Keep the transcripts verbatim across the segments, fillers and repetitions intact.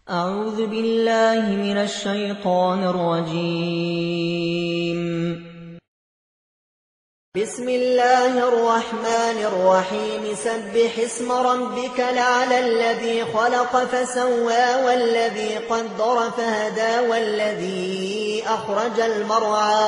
أعوذ بالله من الشيطان الرجيم. بسم الله الرحمن الرحيم. سبح اسم ربك الأعلى الذي خلق فسوى والذي قدر فهدى والذي أخرج المرعى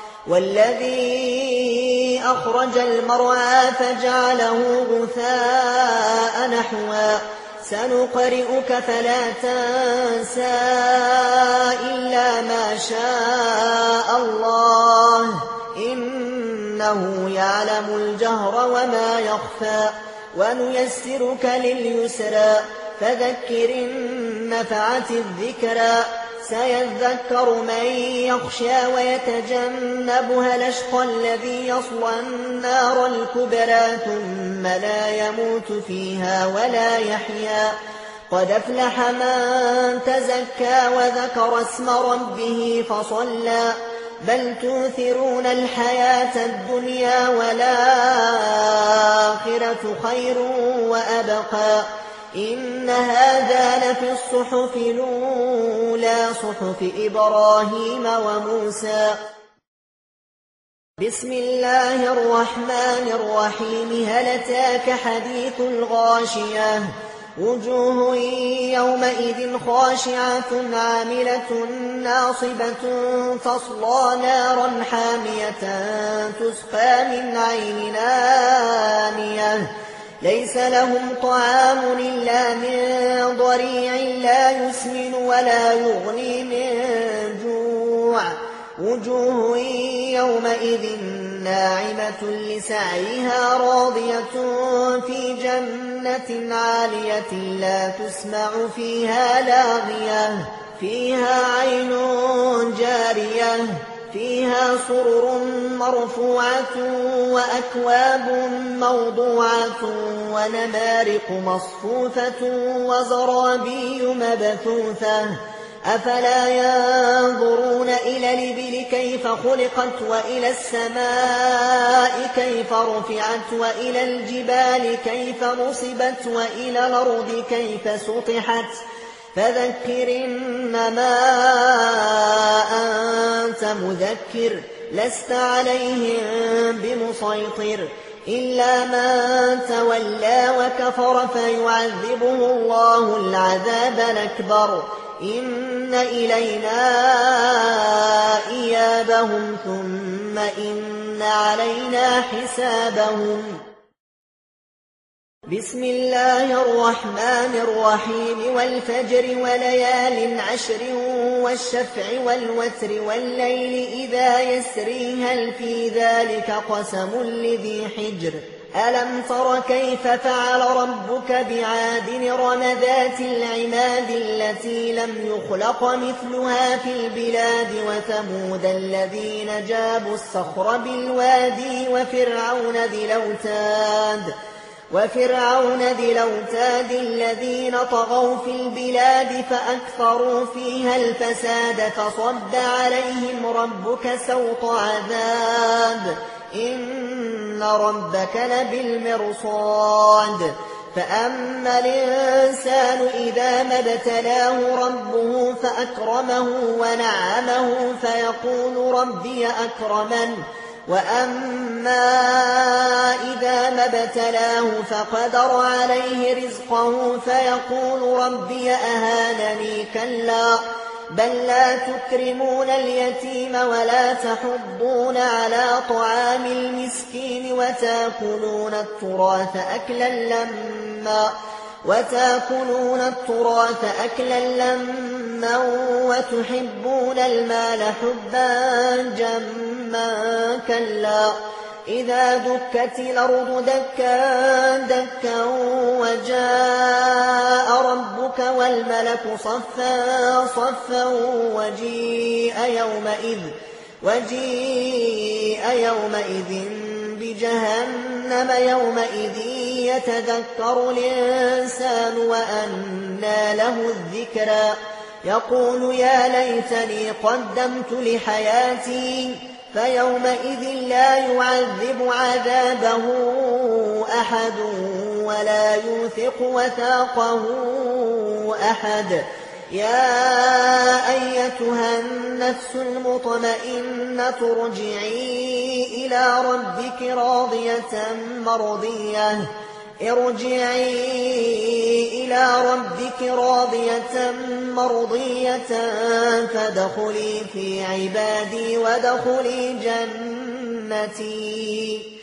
والذي أخرج المرعى فجعله غثاء نحوا سنقرئك فلا تنسى إلا ما شاء الله إنه يعلم الجهر وما يخفى ونيسرك لليسرى فذكر إن نفعت الذكرى سيذكر من يخشى ويتجنبها الأشقى الذي يصلى النار الكبرى ثم لا يموت فيها ولا يحيا قد أفلح من تزكى وذكر اسم ربه فصلى بل تؤثرون الحياة الدنيا والآخرة خير وأبقى إن هذا لفي الصحف الأولى صحف إبراهيم وموسى. بسم الله الرحمن الرحيم. هل أتاك حديث الغاشية وجوه يومئذ خاشعة عاملة ناصبة تصلى نارا حامية تسقى من عين آنية ليس لهم طعام إلا من ضريع لا يسمن ولا يغني من جوع وجوه يومئذ ناعمة لسعيها راضية في جنة عالية لا تسمع فيها لاغية فيها عين جارية فيها سرر مرفوعة وأكواب موضوعة ونمارق مصفوفة وزرابي مبثوثة أفلا ينظرون إلى الإبل كيف خلقت وإلى السماء كيف رفعت وإلى الجبال كيف نصبت وإلى الأرض كيف سطحت فذكر إنما أنت مذكر لست عليهم بمسيطر إلا من تولى وكفر فيعذبه الله العذاب الأكبر إن إلينا إيابهم ثم إن علينا حسابهم. بسم الله الرحمن الرحيم. والفجر وليال عشر والشفع والوتر والليل إذا يسري هل في ذلك قسم لذي حجر ألم تر كيف فعل ربك بعاد إرم ذات العماد التي لم يخلق مثلها في البلاد وثمود الذين جابوا الصخر بالوادي وفرعون ذي الأوتاد وفرعون ذي الأوتاد الذين طغوا في البلاد فأكثروا فيها الفساد فصب عليهم ربك سوط عذاب إن ربك لبالمرصاد فأما الإنسان إذا ما ابتلاه ربه فأكرمه ونعمه فيقول ربي أكرمن وأما إذا ما ابتلاه فقدر عليه رزقه فيقول ربي أهانني كلا بل لا تكرمون اليتيم ولا تحضون على طعام المسكين وتأكلون التراث أكلا لما وتأكلون التراث أكلا لما وتحبون المال حبا جما كلا إذا دكت الأرض دكا دكا وجاء ربك والملك صفا صفا وجيء يومئذ وجيء يومئذ بجهنم يومئذ يتذكر الإنسان وأنى له الذكرى يقول يا ليتني قدمت لحياتي فيومئذ لا يعذب عذابه أحد ولا يوثق وثاقه أحد يا أيتها النفس المطمئنة ارجعي إلى ربك راضية مرضية ارجعي إلى ربك راضية مرضية فادخلي في عبادي وادخلي جنتي.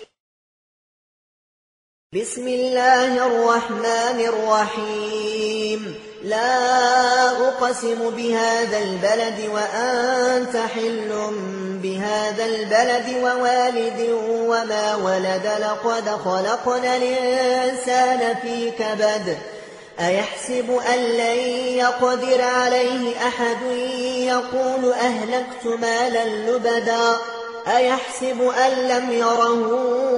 بسم الله الرحمن الرحيم. لا أقسم بهذا البلد وأنت حل بهذا البلد ووالد وما ولد لقد خلقنا الإنسان في كبد أيحسب أن لن يقدر عليه أحد يقول أهلكت مالا لبدا أيحسب أن لم يره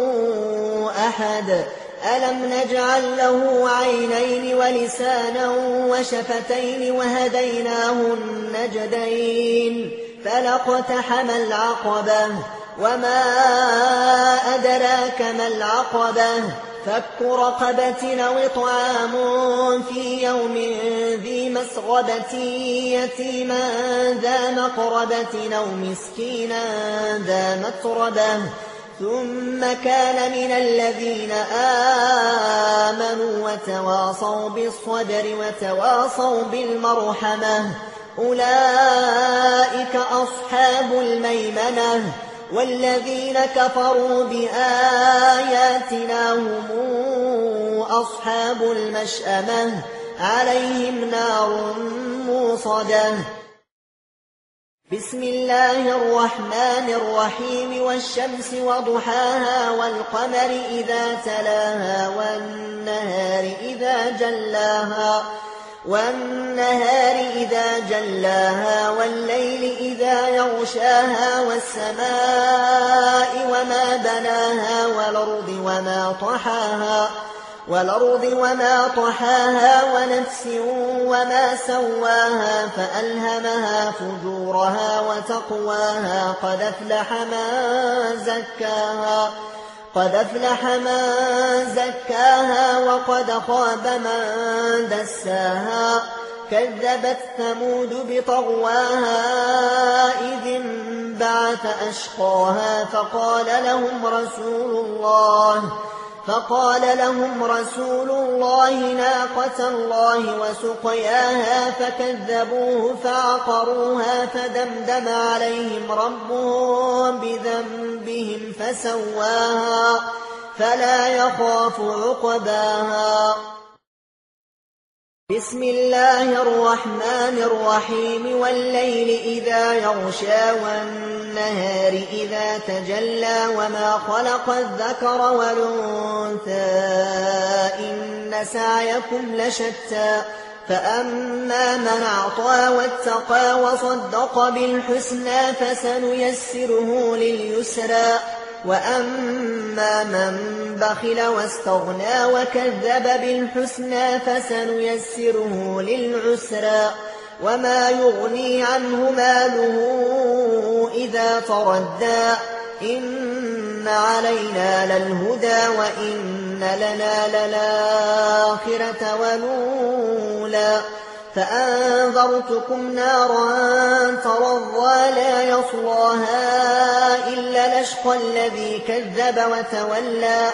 أحد ألم نجعل له عينين ولسانا وشفتين وهديناه النجدين فلاقتحم العقبة وما أدراك ما العقبة فك رقبة أو إطعام في يوم ذي مسغبة يتيما ذا مقربة أو مسكينا ذا متربة ثم كان من الذين آمنوا وتواصوا بالصبر وتواصوا بالمرحمة أولئك أصحاب الميمنة والذين كفروا بآياتنا هم أصحاب المشأمة عليهم نار موصدة. بسم الله الرحمن الرحيم والشمس وضحاها والقمر إذا تلاها والنهار إذا جلاها والنهار إذا جلاها والليل إذا يغشاها والسماء وما بناها والأرض وما طحاها والأرض وما طحاها ونفس وما سواها فألهمها فجورها وتقواها قد أفلح من زكاها قد أفلح من زكاها وقد خاب من دساها كذبت ثمود بطغواها إذ انبعث أشقاها فقال لهم رسول الله فقال لهم رسول الله ناقة الله وسقياها فكذبوه فعقروها فدمدم عليهم ربهم بذنبهم فسواها فلا يخاف عقباها. بسم الله الرحمن الرحيم والليل إذا يغشى والنهار إذا تجلى وما خلق الذكر والأنثى إن سعيكم لشتى فأما من أعطى واتقى وصدق بالحسنى فسنيسره لليسرى وأما من بخل واستغنى وكذب بالحسنى فسنيسره للعسرى وما يغني عنه ماله إذا تردى إن علينا للهدى وإن لنا للآخرة والأولى فأنذرتكم نارا ترضى لا يصلاها إلا الأشقى الذي كذب وتولى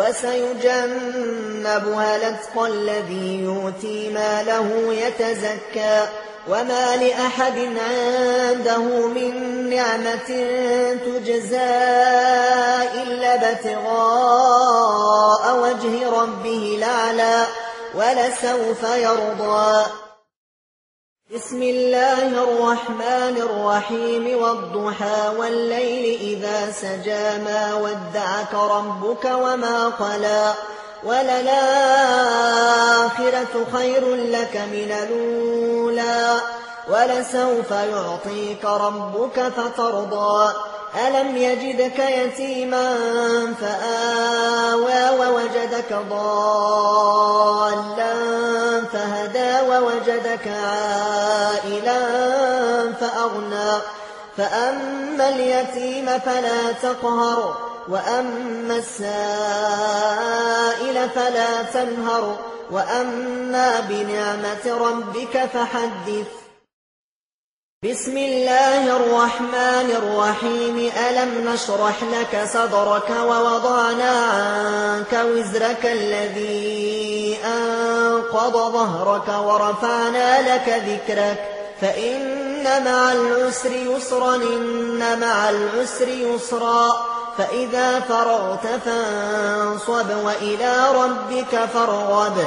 وسيجنبها الأتقى الذي يؤتي ماله يتزكى وما لأحد عنده من نعمة تجزى إلا ابتغاء وجه ربه الأعلى ولسوف يرضى. بسم الله الرحمن الرحيم والضحى والليل إذا سجى ما ودعك ربك وما قلى وللآخرة خير لك من الأولى ولسوف يعطيك ربك فترضى ألم يجدك يتيما فآوى ووجدك ضالا فهدى ووجدك عائلا فأغنى فأما اليتيم فلا تقهر وأما السائل فلا تنهر وأما بنعمة ربك فحدث. بسم الله الرحمن الرحيم. ألم نشرح لك صدرك ووضعنا عنك وزرك الذي أنقض ظهرك ورفعنا لك ذكرك فإن مع العسر يسرا إن مع العسر يسرا فإذا فرغت فانصب وإلى ربك فارغب.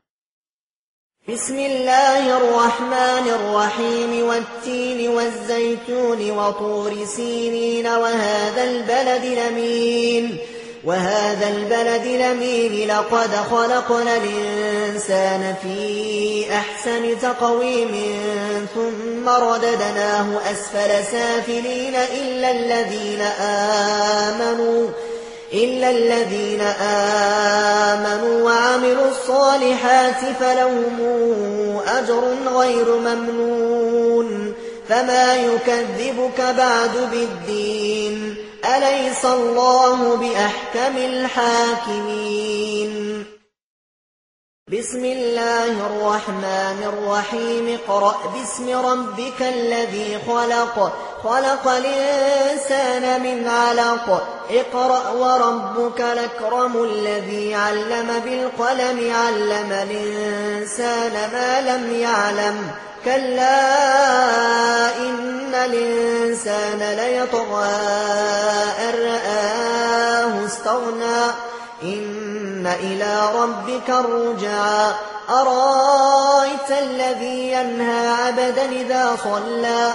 بسم الله الرحمن الرحيم. والتين والزيتون وطور سينين وهذا البلد الأمين وهذا البلد الأمين لقد خلقنا الإنسان في أحسن تقويم ثم رددناه أسفل سافلين إلا الذين آمنوا إلا الذين آمنوا وعملوا الصالحات فلهم أجر غير ممنون. فما يكذبك بعد بالدين أليس الله بأحكم الحاكمين. بسم الله الرحمن الرحيم. اقرأ باسم ربك الذي خلق خلق الإنسان من علق اقرأ وربك الأكرم الذي علم بالقلم علم الإنسان ما لم يعلم كلا إن الإنسان ليطغى أن رآه استغنى إن إلى ربك الرجعى. أرأيت الذي ينهى عبدا إذا صلى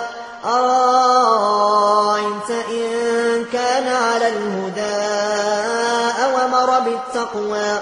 أرأيت إن كان على الهدى أو أمر بالتقوى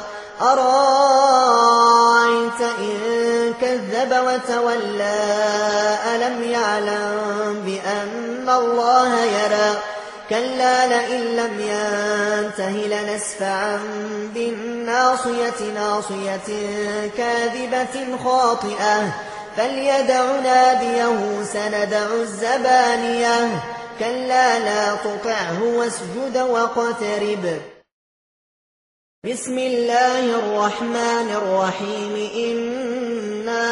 أرأيت إن كذب وتولى ألم يعلم بأن الله يرى كلا لئن لم ينته لنسفعا بالناصية ناصية كاذبة خاطئة فليدع ناديه سندع الزبانية كلا لا تطعه واسجد واقترب. بسم الله الرحمن الرحيم. إنا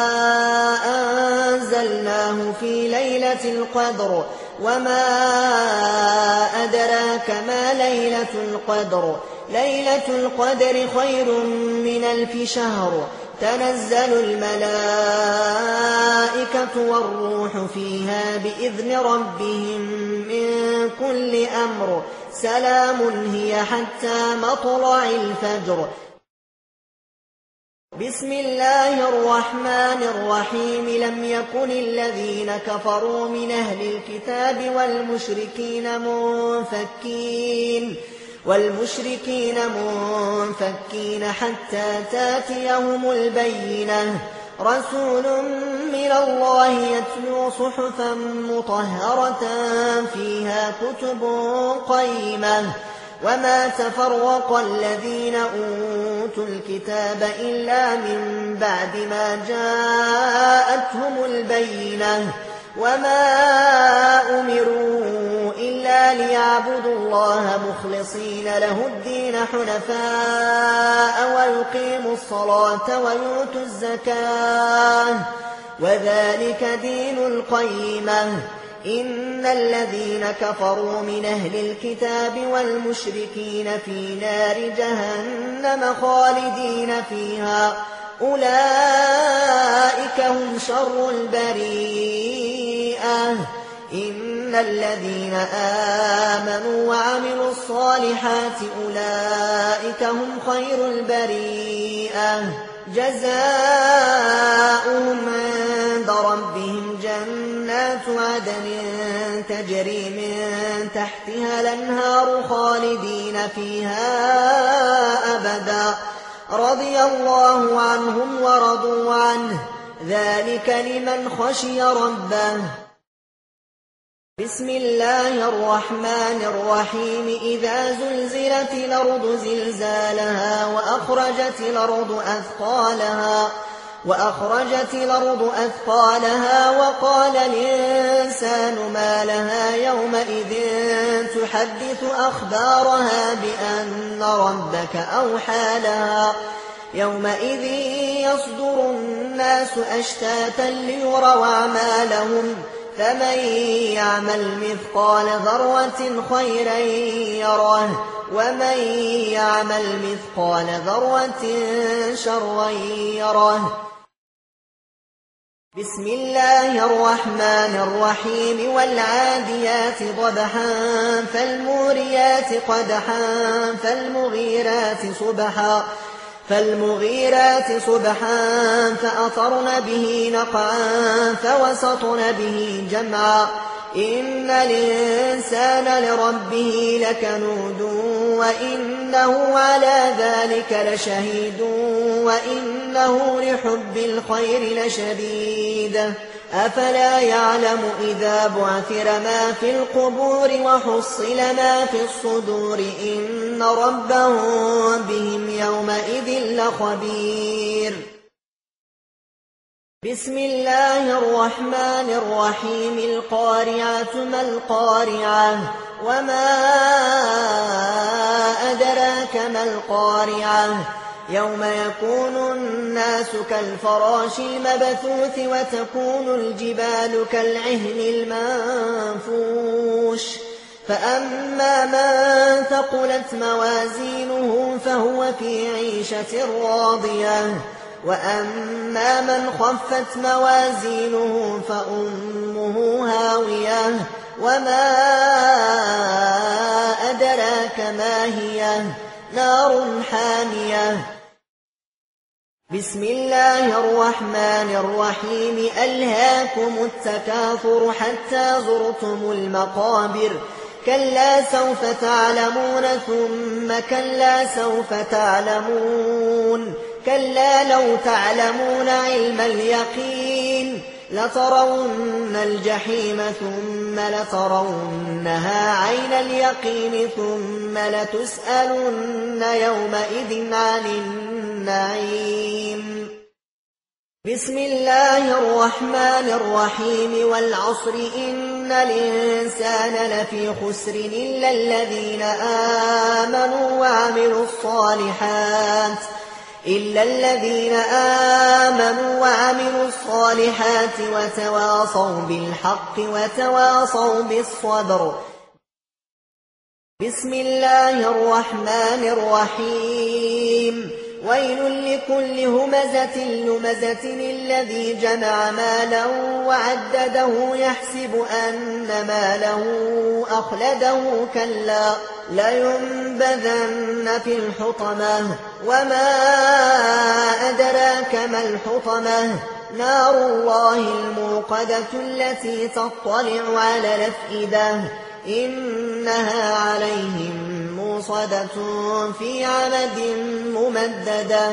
أنزلناه في ليلة القدر وما أدراك ما ليلة القدر ليلة القدر خير من ألف شهر تنزل الملائكة والروح فيها بإذن ربهم من كل أمر سلام هي حتى مطلع الفجر. بسم الله الرحمن الرحيم. لم يكن الذين كفروا من أهل الكتاب والمشركين منفكين والمشركين منفكين حتى تاتيهم البينة رسول من الله يتلو صحفا مطهرة فيها كتب قيمة وما تفرق الذين أوتوا الكتاب إلا من بعد ما جاءتهم البينة وما أمروا إلا ليعبدوا الله مخلصين له الدين حنفاء ويقيموا الصلاة ويؤتوا الزكاة وذلك دين القيمة. إن الذين كفروا من أهل الكتاب والمشركين في نار جهنم خالدين فيها أولئك هم شر البريئة. إن الذين آمنوا وعملوا الصالحات أولئك هم خير البريئة جزاؤهم عند ربهم جنات عدن تجري من تحتها الأنهار خالدين فيها أبدا رضي الله عنهم ورضوا عنه ذلك لمن خشي ربه. بسم الله الرحمن الرحيم. إذا زلزلت الأرض زلزالها وأخرجت الأرض أثقالها وأخرجت الأرض أثقالها وقال الإنسان ما لها يومئذ تحدث أخبارها بأن ربك أوحى لها يومئذ يصدر الناس أشتاتا ليروا أعمالهم فمن يعمل مثقال ذرة خيرا يره ومن يعمل مثقال ذرة شرا يره. بسم الله الرحمن الرحيم والعاديات ضبحا فالموريات قدحا فالمغيرات صبحا فالمغيرات صبحا فأثرن به نقعا فوسطن به جمعا إن الإنسان لربه لكنود وإنه على ذلك لشهيد وإنه لحب الخير لشديد أفلا يعلم إذا بعثر ما في القبور وحصل ما في الصدور إن ربهم بهم يومئذ لخبير. بسم الله الرحمن الرحيم القارعة ما القارعة وما أدراك ما القارعة يوم يكون الناس كالفراش المبثوث وتكون الجبال كالعهن المنفوش فأما من ثقلت موازينه فهو في عيشة راضية وأما من خفت موازينه فأمه هاوية وما أدراك ما هي نار حامية. بسم الله الرحمن الرحيم ألهاكم التكاثر حتى زرتم المقابر كلا سوف تعلمون ثم كلا سوف تعلمون كلا لو تعلمون علم اليقين لترون الجحيم ثم لترونها عين اليقين ثم لتسألن يومئذ عن النعيم. بسم الله الرحمن الرحيم والعصر إن الإنسان لفي خسر إلا الذين آمنوا وعملوا الصالحات إلا الذين آمنوا وعملوا الصالحات وتواصوا بالحق وتواصوا بالصبر. بسم الله الرحمن الرحيم ويل لكل همزة لمزة الذي جمع مالا وعدده يحسب أن ماله أخلده كلا لينبذن في الحطمة وما أدراك ما الحطمة نار الله الموقدة التي تطلع على الأفئدة إنها عليهم موصدة في عمد ممددة.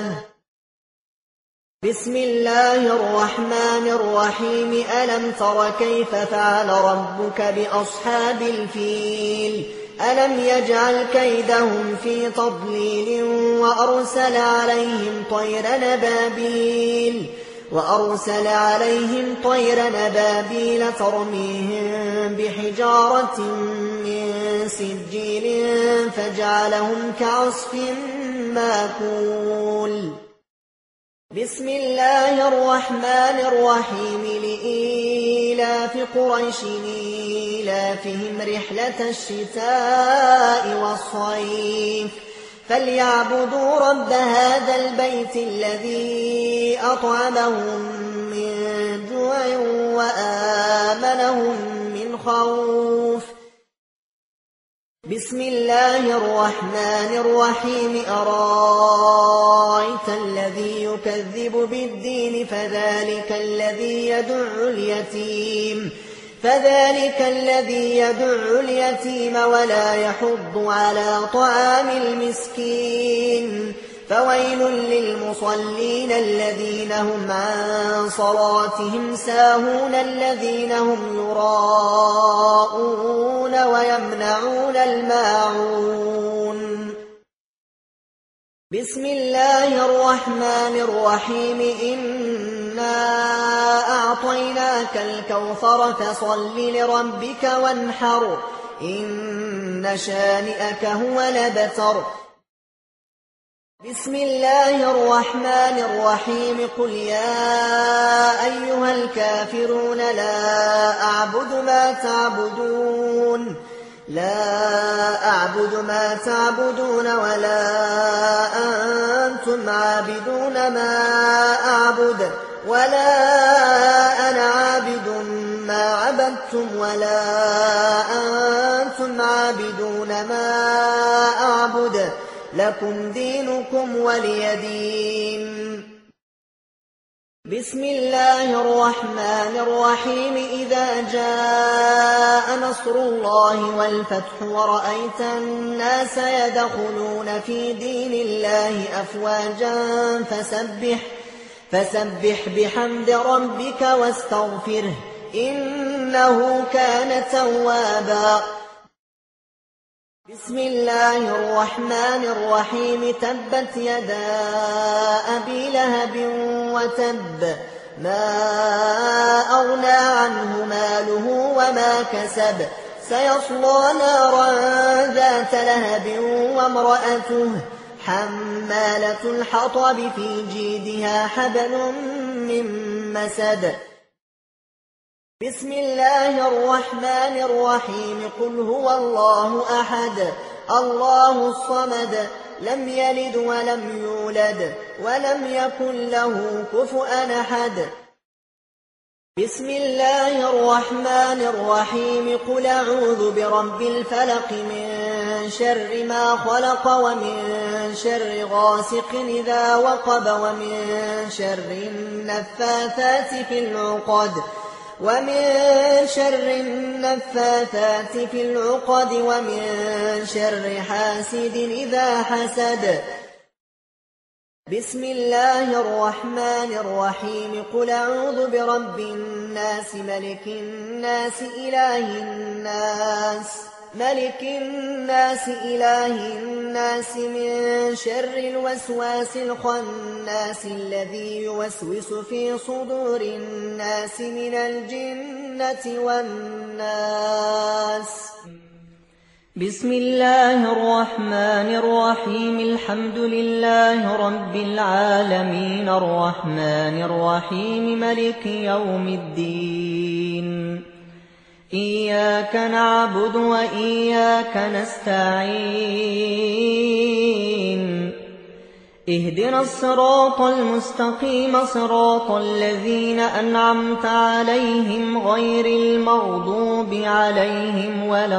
بسم الله الرحمن الرحيم ألم تر كيف فعل ربك بأصحاب الفيل ألم يجعل كيدهم في تضليل وأرسل عليهم طير نبابيل وأرسل عليهم طير نبابيل ترميهم بحجارة من سجيل فجعلهم كعصف ماكول. بسم الله الرحمن الرحيم لإيلاف قريش إيلافهم رحلة الشتاء والصيف فليعبدوا رب هذا البيت الذي أطعمهم من جوع وآمنهم من خوف. بسم الله الرحمن الرحيم أرأيت الذي يكذب بالدين فذلك الذي يدع اليتيم فذلك الذي يدع اليتيم ولا يحض على طعام المسكين فويل للمصلين الذين هم عن صلاتهم ساهون الذين هم يراءون ويمنعون الماعون. بسم الله الرحمن الرحيم إنا أعطيناك الكوثر فصل لربك وانحر إن شانئك هو الأبتر. بسم الله الرحمن الرحيم قل يا أيها الكافرون لا أعبد ما تعبدون لا أعبد ما تعبدون ولا أنتم عابدون ما أعبد ولا أنا عابد ما عبدتم ولا أنتم عابدون ما أعبد لكم دينكم ولي دين. بسم الله الرحمن الرحيم إذا جاء نصر الله والفتح ورأيت الناس يدخلون في دين الله أفواجا فسبح, فسبح بحمد ربك واستغفره إنه كان توابا. بسم الله الرحمن الرحيم تبت يدا أبي لهب وتب ما أغنى عنه ماله وما كسب سيصلى نارا ذات لهب وامرأته حمالة الحطب في جيدها حبل من مسد. بسم الله الرحمن الرحيم قل هو الله أحد الله الصمد لم يلد ولم يولد ولم يكن له كفؤا أحد. بسم الله الرحمن الرحيم قل أعوذ برب الفلق من شر ما خلق ومن شر غاسق إذا وقب ومن شر النفاثات في العقد ومن شر النفاثات في العقد ومن شر حاسد إذا حسد. بسم الله الرحمن الرحيم قل أعوذ برب الناس ملك الناس إله الناس ملك الناس إله الناس من شر الوسواس الخناس الذي يوسوس في صدور الناس من الجنة والناس. بسم الله الرحمن الرحيم الحمد لله رب العالمين الرحمن الرحيم ملك يوم الدين إياك نعبد وإياك نستعين اهدنا الصراط المستقيم صراط الذين أنعمت عليهم غير المغضوب عليهم ولا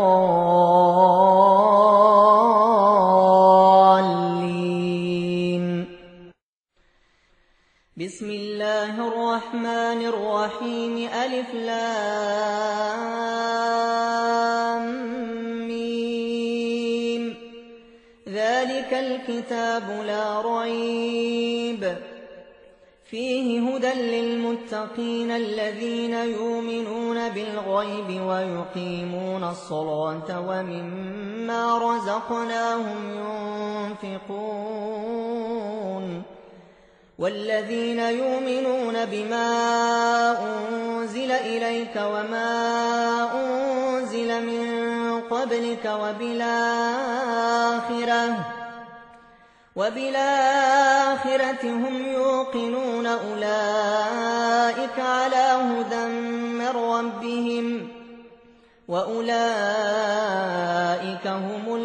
الضالين. بسم الله الرحمن الرحيم ألف لام ميم ذلك الكتاب لا ريب فيه هدى للمتقين الذين يؤمنون بالغيب ويقيمون الصلاة ومما رزقناهم ينفقون والذين يؤمنون بما أنزل إليك وما أنزل من قبلك وبالآخرة وبالآخرة هم يوقنون أولئك على هدى من ربهم وأولئك هم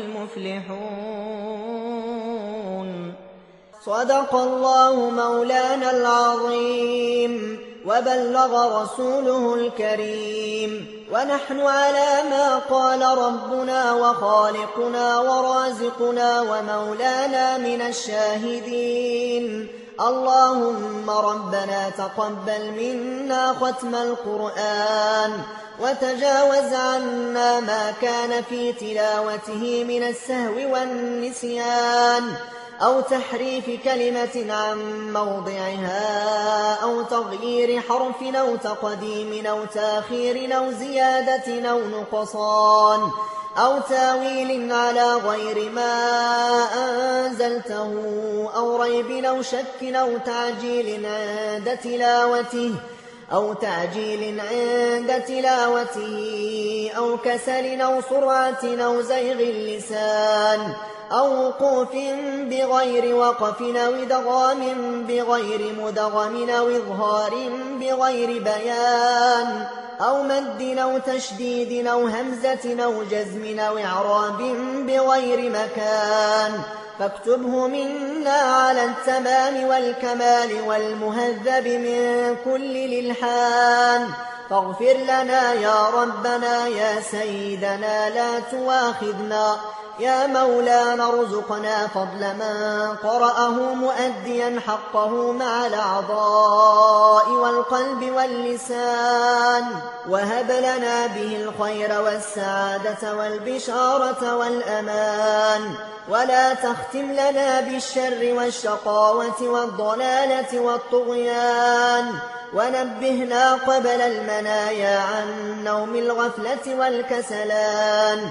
المفلحون. صدق الله مولانا العظيم وبلغ رسوله الكريم ونحن على ما قال ربنا وخالقنا ورازقنا ومولانا من الشاهدين. اللهم ربنا تقبل منا ختم القرآن وتجاوز عنا ما كان في تلاوته من السهو والنسيان أو تحريف كلمة عن موضعها أو تغيير حرف أو تقديم أو تاخير أو زيادة أو نقصان أو تاويل على غير ما أنزلته أو ريب أو شك أو تعجيل عند تلاوته أو تعجيل عند تلاوته أو كسل أو سرعة أو زيغ اللسان أو وقوف بغير وقف أو إدغام بغير مدغم أو إظهار بغير بيان أو مد أو تشديد أو همزة أو جزم أو إعراب بغير مكان فاكتبه منا على التمام والكمال والمهذب من كل للحان فاغفر لنا يا ربنا يا سيدنا لا تواخذنا يا مولانا ارزقنا فضل من قرأه مؤديا حقه مع الأعضاء والقلب واللسان وهب لنا به الخير والسعادة والبشارة والأمان ولا تختم لنا بالشر والشقاوة والضلالة والطغيان ونبهنا قبل المنايا عن نوم الغفلة والكسلان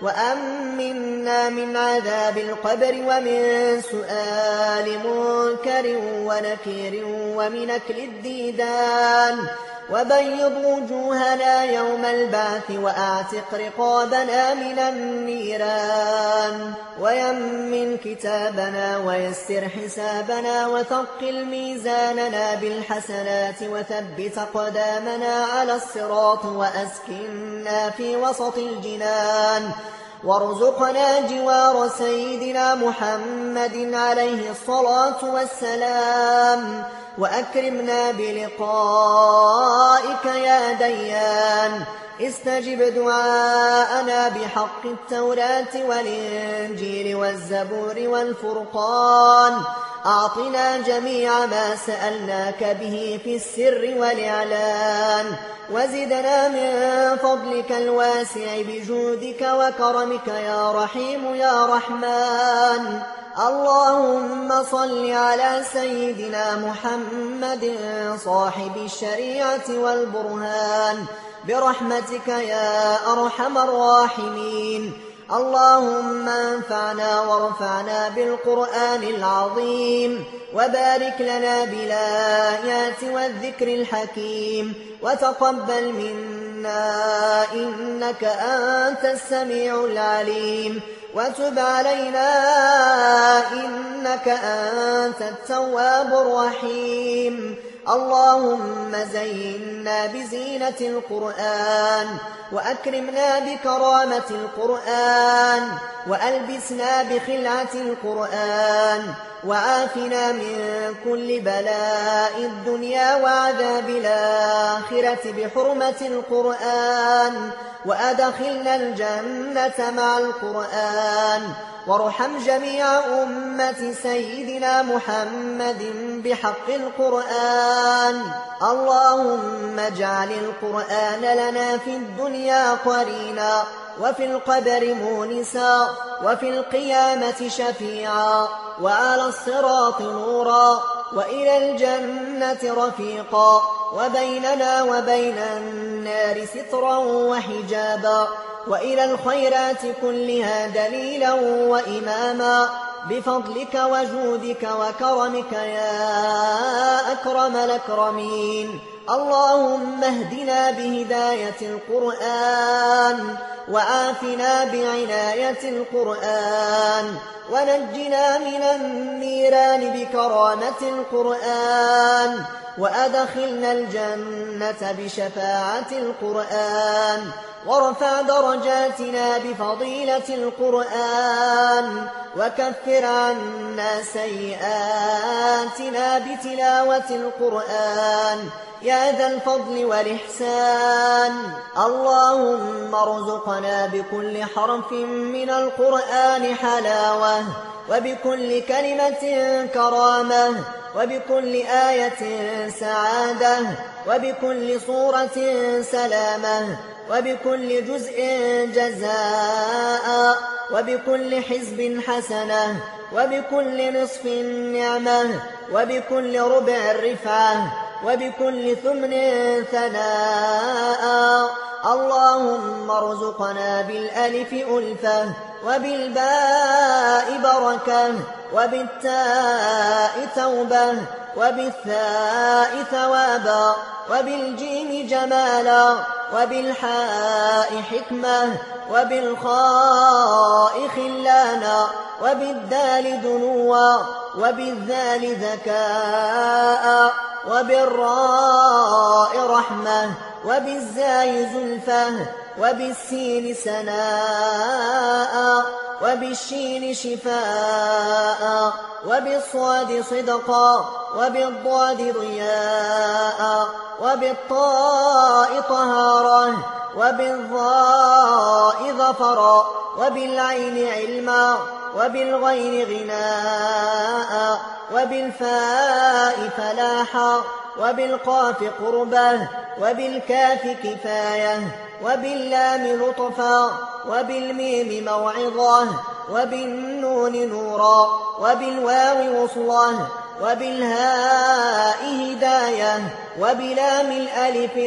وأمنا من عذاب القبر ومن سؤال منكر ونكير ومن أكل الديدان وبيض وجوهنا يوم البعث وأعتق رقابنا من النيران ويمن كتابنا ويسر حسابنا وثقل ميزاننا بالحسنات وثبت قدامنا على الصراط وأسكننا في وسط الجنان وارزقنا جوار سيدنا محمد عليه الصلاة والسلام وأكرمنا بلقائك يا ديان استجب دعاءنا بحق التوراة والإنجيل والزبور والفرقان أعطنا جميع ما سألناك به في السر والإعلان وزدنا من فضلك الواسع بجودك وكرمك يا رحيم يا رحمن اللهم صل على سيدنا محمد صاحب الشريعة والبرهان برحمتك يا أرحم الراحمين اللهم انفعنا وارفعنا بالقرآن العظيم وبارك لنا بالآيات والذكر الحكيم وتقبل منا إنك أنت السميع العليم وتب علينا إنك أنت التواب الرحيم اللهم زينا بزينة القرآن وأكرمنا بكرامة القرآن وألبسنا بخلعة القرآن وعافنا من كل بلاء الدنيا وعذاب الآخرة بحرمة القرآن وأدخلنا الجنة مع القرآن وارحم جميع أمة سيدنا محمد بحق القرآن اللهم اجعل القرآن لنا في الدنيا قرينا وفي القبر مونسا وفي القيامة شفيعا وعلى الصراط نورا وإلى الجنة رفيقا وبيننا وبين النار سترا وحجابا وإلى الخيرات كلها دليلا وإماما بفضلك وجودك وكرمك يا أكرم الأكرمين اللهم اهدنا بهداية القرآن وعافنا بعناية القرآن ونجنا من النيران بكرامة القرآن وأدخلنا الجنة بشفاعة القرآن وارفع درجاتنا بفضيلة القرآن وكفر عنا سيئاتنا بتلاوة القرآن يا ذا الفضل والإحسان اللهم ارزقنا بكل حرف من القرآن حلاوة وبكل كلمة كرامة وبكل آية سعادة وبكل صورة سلامة وبكل جزء جزاء وبكل حزب حسنة وبكل نصف نعمة وبكل ربع رفعة وبكل ثمن ثناء اللهم ارزقنا بالألف ألفة وبالباء بركة، وبالتاء توبة، وبالثاء ثوابا، وبالجيم جمالا، وبالحاء حكمة، وبالخاء خلانا، وبالدال دنوا، وبالذال ذكاء، وبالراء رحمة، وبالزاي زلفة، وبالسين سناء، وبالشين شفاء، وبالصاد صدقا، وبالضاد ضياء، وبالطاء طهارة، وبالظاء ظفرا، وبالعين علما، وبالغين غناء، وبالفاء فلاحا، وبالقاف قربة، وبالكاف كفاية، وباللام لطفا، وبالميم موعظة، وبالنون نورا، وبالواو وصلة، وبالهاء هداية، وبلام الألف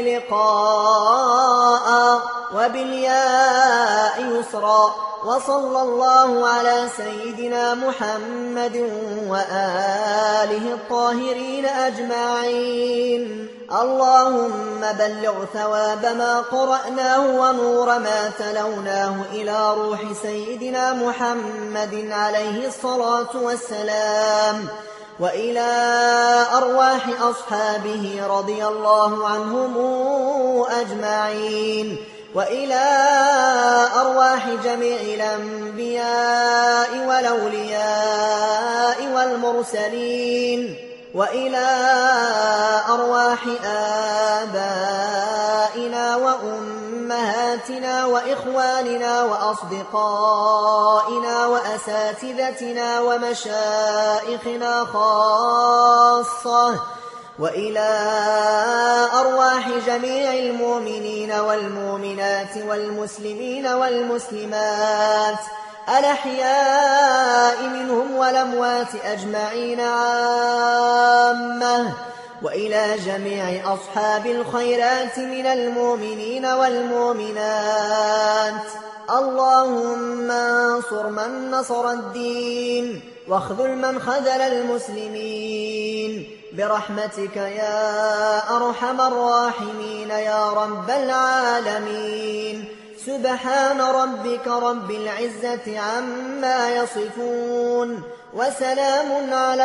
لقاء، وبالياء يسرا. وصلى الله على سيدنا محمد وآله الطاهرين أجمعين. اللهم بلغ ثواب ما قرأناه ونور ما تلوناه إلى روح سيدنا محمد عليه الصلاة والسلام، وإلى أرواح أصحابه رضي الله عنهم أجمعين، وإلى أرواح جميع الأنبياء والأولياء والمرسلين، وإلى أرواح آبائنا وأمهاتنا وإخواننا وأصدقائنا وأساتذتنا ومشائخنا خاصة، وإلى أرواح جميع المؤمنين والمؤمنات والمسلمين والمسلمات الأحياء منهم والأموات أجمعين عامة، وإلى جميع أصحاب الخيرات من المؤمنين والمؤمنات. اللهم انصر من نصر الدين، واخذل من خذل المسلمين برحمتك يا أرحم الراحمين يا رب العالمين. سبحان ربك رب العزة عما يصفون، وسلام على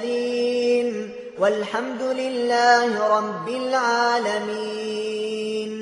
المرسلين، والحمد لله رب العالمين.